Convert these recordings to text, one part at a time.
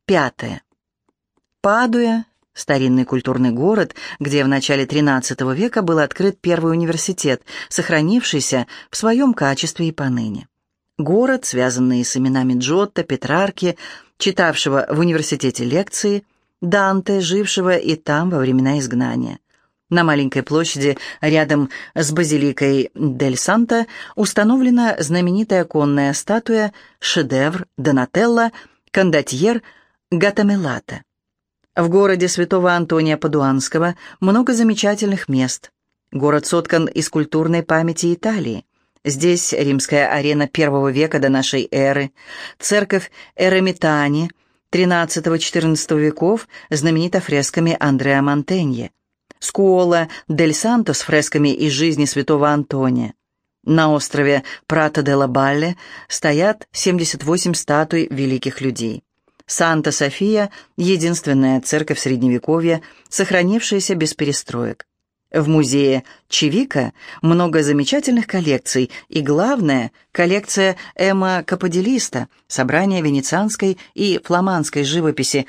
Пятое. Падуя — старинный культурный город, где в начале XIII века был открыт первый университет, сохранившийся в своем качестве и поныне. Город, связанный с именами Джотто, Петрарки, читавшего в университете лекции, Данте, жившего и там во времена изгнания. На маленькой площади рядом с базиликой Дель Санто установлена знаменитая конная статуя, шедевр Донателло, кондотьер Гаттамеллато. В городе святого Антония Падуанского много замечательных мест. Город соткан из культурной памяти Италии. Здесь римская арена I века до нашей эры, церковь Эремитани XIII-XIV веков знаменита фресками Андреа Мантенье, Скуола Дель Санто с фресками из жизни святого Антония. На острове Прато-делла-Балле стоят 78 статуй великих людей. Санта-София – единственная церковь Средневековья, сохранившаяся без перестроек. В музее Чивика много замечательных коллекций, и главное – коллекция Эма Каподилиста, собрание венецианской и фламандской живописи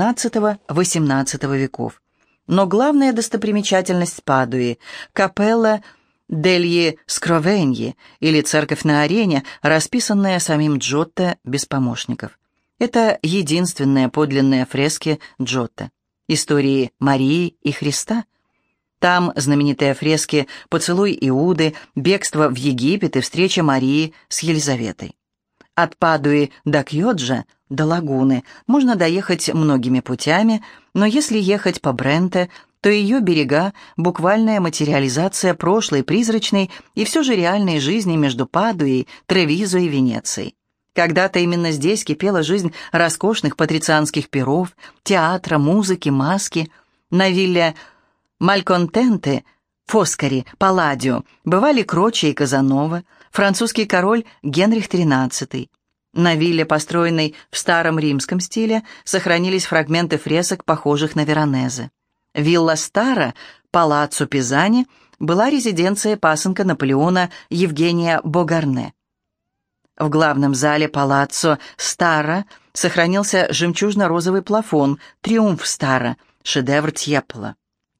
XV-XVIII веков. Но главная достопримечательность Падуи – капелла Дельи Скровеньи, или церковь на арене, расписанная самим Джотто без помощников. Это единственные подлинные фрески Джотто. Истории Марии и Христа. Там знаменитые фрески «Поцелуй Иуды», «Бегство в Египет» и встреча Марии с Елизаветой. От Падуи до Кьоджа, до Лагуны, можно доехать многими путями, но если ехать по Бренте, то ее берега – буквальная материализация прошлой, призрачной и все же реальной жизни между Падуей, Тревизо и Венецией. Когда-то именно здесь кипела жизнь роскошных патрицианских пиров, театра, музыки, маски. На вилле Мальконтенте, Фоскари, Палладио бывали Кроче и Казанова, французский король Генрих XIII. На вилле, построенной в старом римском стиле, сохранились фрагменты фресок, похожих на Веронезе. Вилла Стара, Палаццо Пизани, была резиденцией пасынка Наполеона Евгения Богарне. В главном зале Палаццо Стара сохранился жемчужно-розовый плафон «Триумф Стара», шедевр Тьеппола.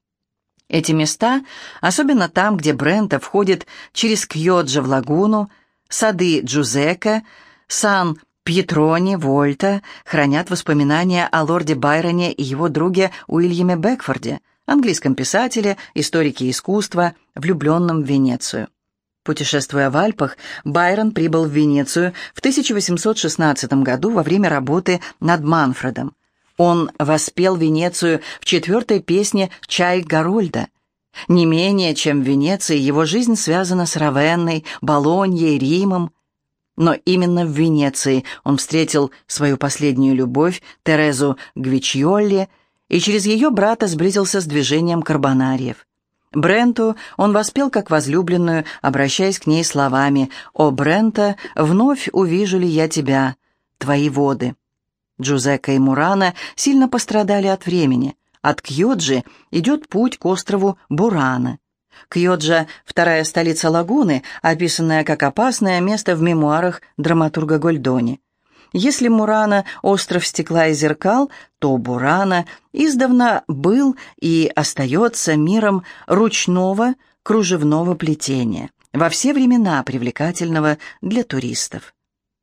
Эти места, особенно там, где Брента входит через Кьоджо в лагуну, сады Джузека, Сан-Пьетрони, Вольта, хранят воспоминания о лорде Байроне и его друге Уильяме Бекфорде, английском писателе, историке искусства, влюбленном в Венецию. Путешествуя в Альпах, Байрон прибыл в Венецию в 1816 году во время работы над Манфредом. Он воспел Венецию в 4-й песне «Чай Гарольда». Не менее, чем в Венеции, его жизнь связана с Равенной, Болоньей, Римом. Но именно в Венеции он встретил свою последнюю любовь, Терезу Гвичьолли, и через ее брата сблизился с движением карбонариев. Бренту он воспел как возлюбленную, обращаясь к ней словами «О, Брента, вновь увижу ли я тебя, твои воды». Джузека и Мурана сильно пострадали от времени. От Кьоджи идет путь к острову Бурана. Кьоджа – вторая столица лагуны, описанная как опасное место в мемуарах драматурга Гольдони. Если Мурана – остров стекла и зеркал, то Бурана издавна был и остается миром ручного кружевного плетения, во все времена привлекательного для туристов.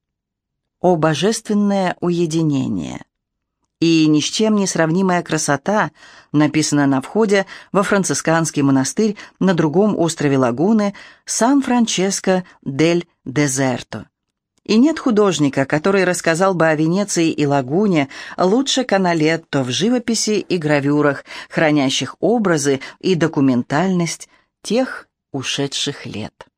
О божественное уединение и ни с чем не сравнимая красота написано на входе во францисканский монастырь на другом острове лагуны Сан-Франческо-дель-Дезерто. И нет художника, который рассказал бы о Венеции и лагуне лучше Каналетто в живописи и гравюрах, хранящих образы и документальность тех ушедших лет.